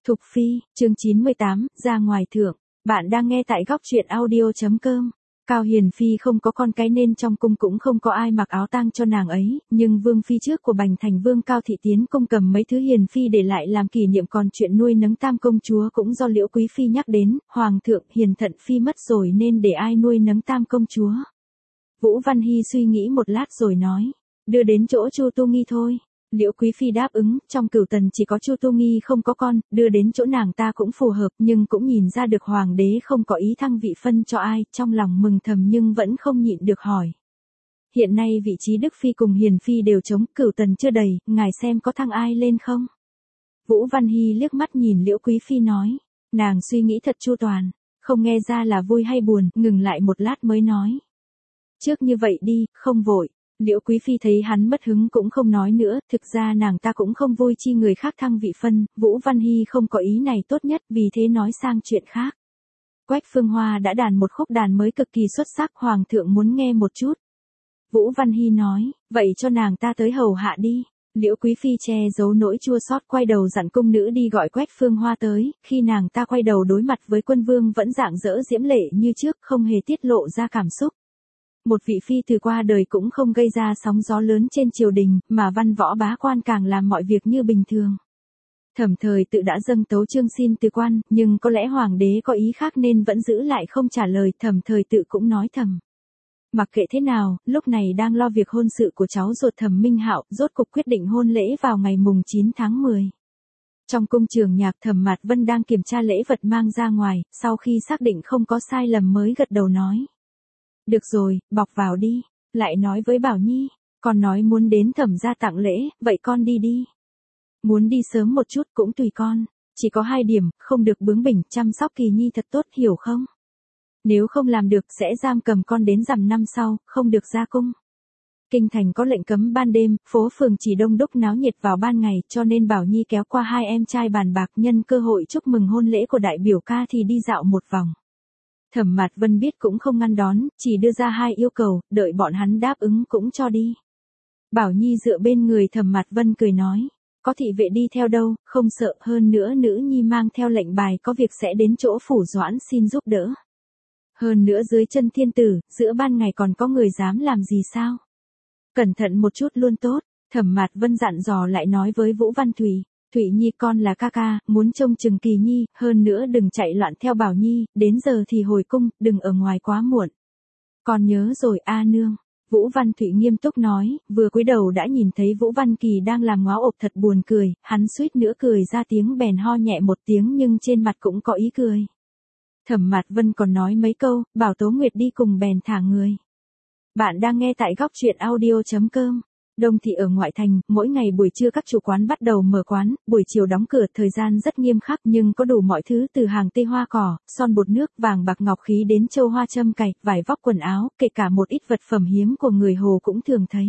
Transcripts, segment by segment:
Thục Phi, chương 98, ra ngoài thượng. Bạn đang nghe tại góc truyện audio.com. Cao Hiền Phi không có con cái nên trong cung cũng không có ai mặc áo tang cho nàng ấy, nhưng Vương Phi trước của Bành Thành Vương Cao Thị tiến cung cầm mấy thứ Hiền Phi để lại làm kỷ niệm, còn chuyện nuôi nấng tam công chúa cũng do Liễu Quý Phi nhắc đến, Hoàng thượng Hiền Thận Phi mất rồi nên để ai nuôi nấng tam công chúa. Vũ Văn Hy suy nghĩ một lát rồi nói, đưa đến chỗ Chu Tu Nghi thôi. Liễu Quý Phi đáp ứng, trong Cửu Tần chỉ có Chu Tu Nghi không có con, đưa đến chỗ nàng ta cũng phù hợp, nhưng cũng nhìn ra được Hoàng đế không có ý thăng vị phân cho ai, trong lòng mừng thầm nhưng vẫn không nhịn được hỏi. Hiện nay vị trí Đức Phi cùng Hiền Phi đều trống, Cửu Tần chưa đầy, ngài xem có thăng ai lên không? Vũ Văn Hy liếc mắt nhìn Liễu Quý Phi nói, nàng suy nghĩ thật chu toàn, không nghe ra là vui hay buồn, ngừng lại một lát mới nói. Trước như vậy đi, không vội. Liễu Quý Phi thấy hắn mất hứng cũng không nói nữa, thực ra nàng ta cũng không vui chi người khác thăng vị phân, Vũ Văn Hy không có ý này tốt nhất, vì thế nói sang chuyện khác. Quách Phương Hoa đã đàn một khúc đàn mới cực kỳ xuất sắc, Hoàng thượng muốn nghe một chút. Vũ Văn Hy nói, vậy cho nàng ta tới hầu hạ đi. Liễu Quý Phi che giấu nỗi chua xót quay đầu dặn cung nữ đi gọi Quách Phương Hoa tới, khi nàng ta quay đầu đối mặt với quân vương vẫn rạng rỡ diễm lệ như trước, không hề tiết lộ ra cảm xúc. Một vị phi từ qua đời cũng không gây ra sóng gió lớn trên triều đình, mà văn võ bá quan càng làm mọi việc như bình thường. Thẩm Thời Tự đã dâng tấu chương xin từ quan, nhưng có lẽ hoàng đế có ý khác nên vẫn giữ lại không trả lời. Thẩm Thời Tự cũng nói thầm. Mặc kệ thế nào, lúc này đang lo việc hôn sự của cháu ruột Thẩm Minh Hạo, rốt cục quyết định hôn lễ vào ngày mùng 9 tháng 10. Trong cung trường nhạc, Thẩm Mạt Vân đang kiểm tra lễ vật mang ra ngoài, sau khi xác định không có sai lầm mới gật đầu nói. Được rồi, bọc vào đi. Lại nói với Bảo Nhi, con nói muốn đến Thẩm gia tặng lễ, vậy con đi đi. Muốn đi sớm một chút cũng tùy con, chỉ có 2 điểm, không được bướng bỉnh, chăm sóc Kỳ Nhi thật tốt, hiểu không? Nếu không làm được sẽ giam cầm con đến rằm năm sau, không được ra cung. Kinh thành có lệnh cấm ban đêm, phố phường chỉ đông đúc náo nhiệt vào ban ngày, cho nên Bảo Nhi kéo qua 2 em trai bàn bạc, nhân cơ hội chúc mừng hôn lễ của đại biểu ca thì đi dạo một vòng. Thẩm Mạt Vân biết cũng không ngăn đón, chỉ đưa ra 2 yêu cầu, đợi bọn hắn đáp ứng cũng cho đi. Bảo Nhi dựa bên người Thẩm Mạt Vân cười nói, có thị vệ đi theo đâu, không sợ, hơn nữa nữ nhi mang theo lệnh bài có việc sẽ đến chỗ phủ Doãn xin giúp đỡ. Hơn nữa dưới chân thiên tử, giữa ban ngày còn có người dám làm gì sao? Cẩn thận một chút luôn tốt. Thẩm Mạt Vân dặn dò lại nói với Vũ Văn Thủy. Thủy Nhi con là ca ca, muốn trông chừng Kỳ Nhi, hơn nữa đừng chạy loạn theo Bảo Nhi, đến giờ thì hồi cung, đừng ở ngoài quá muộn. Con nhớ rồi a nương. Vũ Văn Thủy nghiêm túc nói, vừa cúi đầu đã nhìn thấy Vũ Văn Kỳ đang làm ngó ộp thật buồn cười, hắn suýt nữa cười ra tiếng bèn ho nhẹ một tiếng nhưng trên mặt cũng có ý cười. Thẩm Mạt Vân còn nói mấy câu, bảo Tố Nguyệt đi cùng bèn thả người. Bạn đang nghe tại góc truyện audio.com. Đông thị ở ngoại thành, mỗi ngày buổi trưa các chủ quán bắt đầu mở quán, buổi chiều đóng cửa, thời gian rất nghiêm khắc nhưng có đủ mọi thứ từ hàng tây hoa cỏ, son bột nước, vàng bạc ngọc khí đến châu hoa châm cài, vải vóc quần áo, kể cả một ít vật phẩm hiếm của người Hồ cũng thường thấy.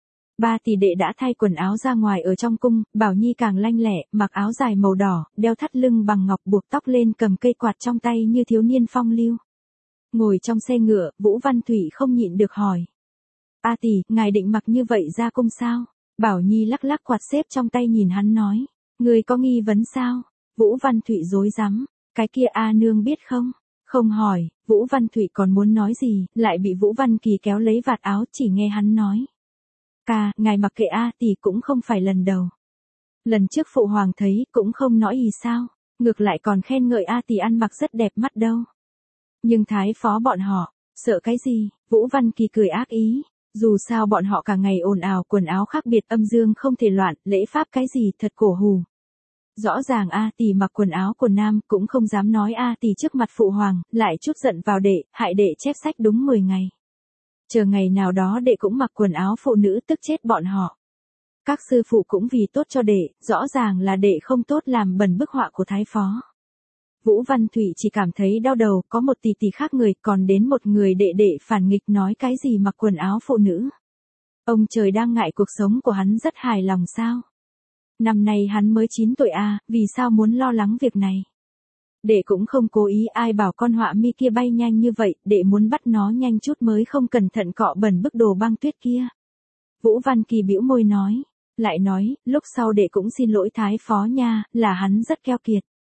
3 tỷ đệ đã thay quần áo ra ngoài ở trong cung, Bảo Nhi càng lanh lẹ, mặc áo dài màu đỏ, đeo thắt lưng bằng ngọc, buộc tóc lên, cầm cây quạt trong tay như thiếu niên phong lưu. Ngồi trong xe ngựa, Vũ Văn Thủy không nhịn được hỏi. A tỷ, ngài định mặc như vậy ra cung sao? Bảo Nhi lắc lắc quạt xếp trong tay nhìn hắn nói. Người có nghi vấn sao? Vũ Văn Thủy rối rắm. Cái kia A nương biết không? Không hỏi, Vũ Văn Thủy còn muốn nói gì, lại bị Vũ Văn Kỳ kéo lấy vạt áo, chỉ nghe hắn nói. Ca, ngài mặc kệ A tỷ cũng không phải lần đầu. Lần trước phụ hoàng thấy, cũng không nói gì sao, ngược lại còn khen ngợi A tỷ ăn mặc rất đẹp mắt đâu. Nhưng thái phó bọn họ, sợ cái gì? Vũ Văn Kỳ cười ác ý. Dù sao bọn họ cả ngày ồn ào, quần áo khác biệt, âm dương không thể loạn, lễ pháp cái gì thật cổ hủ. Rõ ràng A tỷ mặc quần áo của nam, cũng không dám nói A tỷ trước mặt phụ hoàng, lại chút giận vào đệ, hại đệ chép sách đúng 10 ngày. Chờ ngày nào đó đệ cũng mặc quần áo phụ nữ tức chết bọn họ. Các sư phụ cũng vì tốt cho đệ, rõ ràng là đệ không tốt làm bẩn bức họa của thái phó. Vũ Văn Thủy chỉ cảm thấy đau đầu, có một tỷ tỷ khác người, còn đến một người đệ đệ phản nghịch nói cái gì mặc quần áo phụ nữ. Ông trời đang ngại cuộc sống của hắn rất hài lòng sao? Năm nay hắn mới 9 tuổi vì sao muốn lo lắng việc này? Đệ cũng không cố ý, ai bảo con họa mi kia bay nhanh như vậy, đệ muốn bắt nó nhanh chút mới không cẩn thận cọ bẩn bức đồ băng tuyết kia. Vũ Văn Kỳ bĩu môi nói, lại nói, lúc sau đệ cũng xin lỗi thái phó nha, là hắn rất keo kiệt.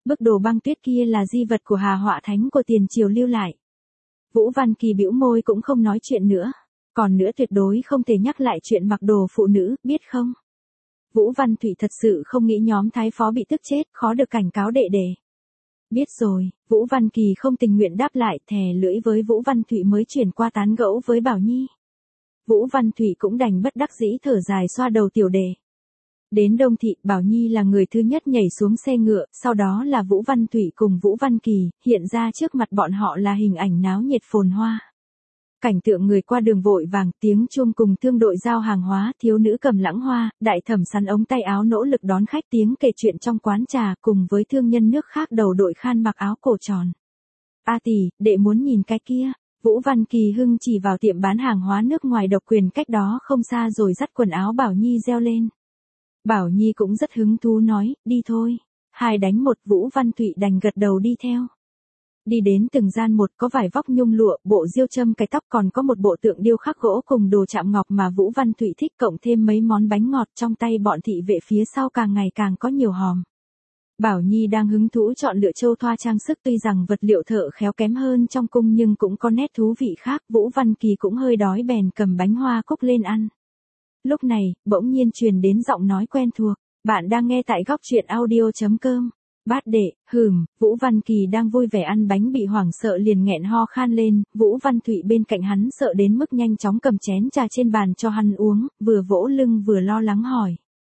Bức đồ băng tuyết kia là di vật của Hà Họa Thánh của tiền triều lưu lại. Vũ Văn Kỳ bĩu môi cũng không nói chuyện nữa. Còn nữa tuyệt đối không thể nhắc lại chuyện mặc đồ phụ nữ, biết không? Vũ Văn Thụy thật sự không nghĩ nhóm thái phó bị tức chết, khó được cảnh cáo đệ đệ. Biết rồi, Vũ Văn Kỳ không tình nguyện đáp lại, thè lưỡi với Vũ Văn Thụy mới chuyển qua tán gẫu với Bảo Nhi. Vũ Văn Thụy cũng đành bất đắc dĩ thở dài xoa đầu tiểu đệ. Đến Đông Thị, Bảo Nhi là người thứ nhất nhảy xuống xe ngựa, sau đó là Vũ Văn Thụy cùng Vũ Văn Kỳ, hiện ra trước mặt bọn họ là hình ảnh náo nhiệt phồn hoa. Cảnh tượng người qua đường vội vàng, tiếng chuông cùng thương đội giao hàng hóa, thiếu nữ cầm lãng hoa, đại thẩm sắn ống tay áo nỗ lực đón khách, tiếng kể chuyện trong quán trà cùng với thương nhân nước khác đầu đội khan mặc áo cổ tròn. A tỷ, đệ muốn nhìn cái kia. Vũ Văn Kỳ hưng chỉ vào tiệm bán hàng hóa nước ngoài độc quyền cách đó không xa rồi dắt quần áo Bảo Nhi reo lên. Bảo Nhi cũng rất hứng thú nói, đi thôi. 2 đánh 1, Vũ Văn Thụy đành gật đầu đi theo. Đi đến từng gian một, có vài vóc nhung lụa, bộ diêu châm cái tóc, còn có một bộ tượng điêu khắc gỗ cùng đồ chạm ngọc mà Vũ Văn Thụy thích, cộng thêm mấy món bánh ngọt, trong tay bọn thị vệ phía sau càng ngày càng có nhiều hòm. Bảo Nhi đang hứng thú chọn lựa châu thoa trang sức, tuy rằng vật liệu thợ khéo kém hơn trong cung nhưng cũng có nét thú vị khác. Vũ Văn Kỳ cũng hơi đói bèn cầm bánh hoa cúc lên ăn. Lúc này, bỗng nhiên truyền đến giọng nói quen thuộc. Bạn đang nghe tại góc truyện audio.com. Bát đệ, Vũ Văn Kỳ đang vui vẻ ăn bánh bị hoảng sợ liền nghẹn ho khan lên. Vũ Văn Thụy bên cạnh hắn sợ đến mức nhanh chóng cầm chén trà trên bàn cho hắn uống, vừa vỗ lưng vừa lo lắng hỏi.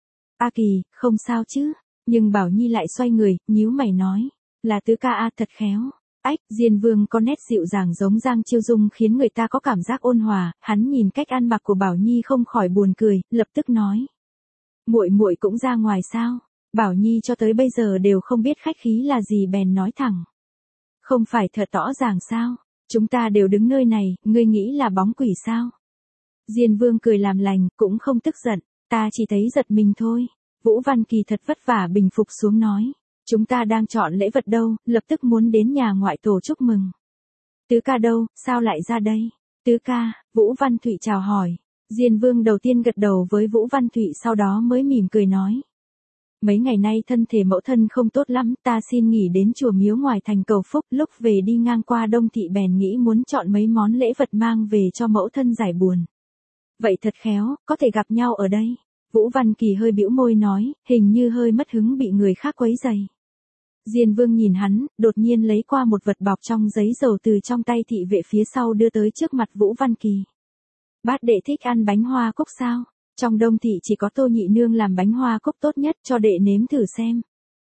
A Kỳ, không sao chứ? Nhưng Bảo Nhi lại xoay người, nhíu mày nói. Là tứ ca a, thật khéo. Ách, Diên Vương có nét dịu dàng giống Giang Chiêu Dung khiến người ta có cảm giác ôn hòa. Hắn nhìn cách ăn mặc của Bảo Nhi không khỏi buồn cười, lập tức nói. Muội muội cũng ra ngoài sao? Bảo Nhi cho tới bây giờ đều không biết khách khí là gì bèn nói thẳng. Không phải thật rõ ràng sao? Chúng ta đều đứng nơi này, ngươi nghĩ là bóng quỷ sao? Diên Vương cười làm lành, cũng không tức giận, ta chỉ thấy giật mình thôi. Vũ Văn Kỳ thật vất vả bình phục xuống nói. Chúng ta đang chọn lễ vật đâu, lập tức muốn đến nhà ngoại tổ chúc mừng. Tứ ca đâu, sao lại ra đây? Tứ ca, Vũ Văn Thụy chào hỏi. Diên Vương đầu tiên gật đầu với Vũ Văn Thụy sau đó mới mỉm cười nói. Mấy ngày nay thân thể mẫu thân không tốt lắm, ta xin nghỉ đến chùa miếu ngoài thành cầu phúc, lúc về đi ngang qua Đông Thị bèn nghĩ muốn chọn mấy món lễ vật mang về cho mẫu thân giải buồn. Vậy thật khéo, có thể gặp nhau ở đây. Vũ Văn Kỳ hơi bĩu môi nói, hình như hơi mất hứng bị người khác quấy rầy. Diên Vương nhìn hắn, đột nhiên lấy qua một vật bọc trong giấy dầu từ trong tay thị vệ phía sau đưa tới trước mặt Vũ Văn Kỳ. Bát đệ thích ăn bánh hoa cúc sao? Trong Đông Thị chỉ có Tô nhị nương làm bánh hoa cúc tốt nhất, cho đệ nếm thử xem.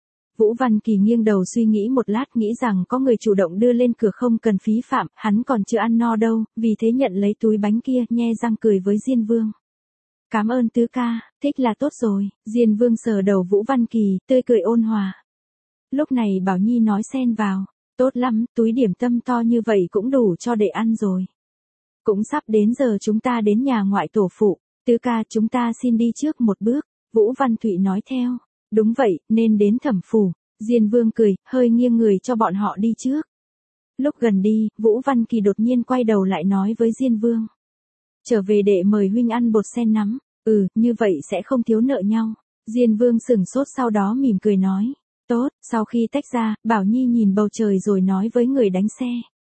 Vũ Văn Kỳ nghiêng đầu suy nghĩ một lát, nghĩ rằng có người chủ động đưa lên cửa không cần phí phạm, hắn còn chưa ăn no đâu, vì thế nhận lấy túi bánh kia, nhe răng cười với Diên Vương. Cảm ơn tứ ca, thích là tốt rồi. Diên Vương sờ đầu Vũ Văn Kỳ, tươi cười ôn hòa. Lúc này Bảo Nhi nói xen vào, tốt lắm, túi điểm tâm to như vậy cũng đủ cho đệ ăn rồi. Cũng sắp đến giờ chúng ta đến nhà ngoại tổ phụ, tứ ca chúng ta xin đi trước một bước. Vũ Văn Thụy nói theo, đúng vậy, nên đến thẩm phủ. Diên Vương cười, hơi nghiêng người cho bọn họ đi trước. Lúc gần đi, Vũ Văn Kỳ đột nhiên quay đầu lại nói với Diên Vương. Trở về đệ mời huynh ăn bột sen nắm, như vậy sẽ không thiếu nợ nhau. Diên Vương sửng sốt sau đó mỉm cười nói. Tốt, sau khi tách ra, Bảo Nhi nhìn bầu trời rồi nói với người đánh xe.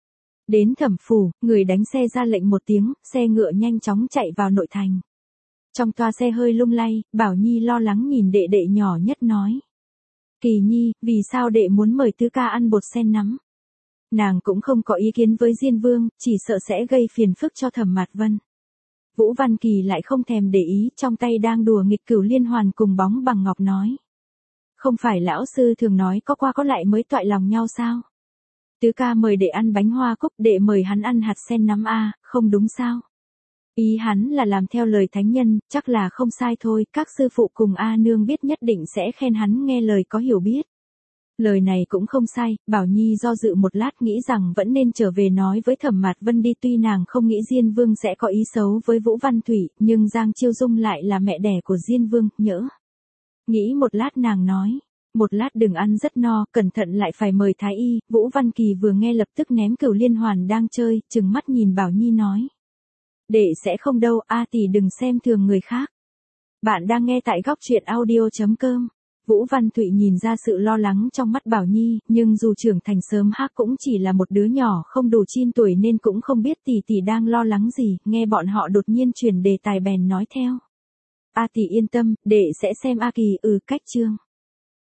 Đến thẩm phủ, người đánh xe ra lệnh một tiếng, xe ngựa nhanh chóng chạy vào nội thành. Trong toa xe hơi lung lay, Bảo Nhi lo lắng nhìn đệ đệ nhỏ nhất nói. Kỳ Nhi, vì sao đệ muốn mời tứ ca ăn bột sen nắm? Nàng cũng không có ý kiến với Diên Vương, chỉ sợ sẽ gây phiền phức cho Thẩm Mạt Vân. Vũ Văn Kỳ lại không thèm để ý, trong tay đang đùa nghịch cửu liên hoàn cùng bóng bằng ngọc nói. Không phải lão sư thường nói có qua có lại mới toại lòng nhau sao? Tứ ca mời đệ ăn bánh hoa cúc, đệ mời hắn ăn hạt sen nắm a, không đúng sao? Ý hắn là làm theo lời thánh nhân, chắc là không sai thôi, các sư phụ cùng A nương biết nhất định sẽ khen hắn nghe lời có hiểu biết. Lời này cũng không sai, Bảo Nhi do dự một lát nghĩ rằng vẫn nên trở về nói với Thẩm Mạt Vân đi, tuy nàng không nghĩ Diên Vương sẽ có ý xấu với Vũ Văn Thụy, nhưng Giang Chiêu Dung lại là mẹ đẻ của Diên Vương, nhỡ. Nghĩ một lát nàng nói, một lát đừng ăn rất no, cẩn thận lại phải mời thái y. Vũ Văn Kỳ vừa nghe lập tức ném cửu liên hoàn đang chơi, trừng mắt nhìn Bảo Nhi nói. Đệ sẽ không đâu, a tỷ đừng xem thường người khác. Bạn đang nghe tại góc truyện audio.com. Vũ Văn Thụy nhìn ra sự lo lắng trong mắt Bảo Nhi, nhưng dù trưởng thành sớm Hắc cũng chỉ là một đứa nhỏ không đủ 9 tuổi nên cũng không biết tỷ tỷ đang lo lắng gì, nghe bọn họ đột nhiên chuyển đề tài bèn nói theo. A tỷ yên tâm, đệ sẽ xem A Kỳ, cách chương.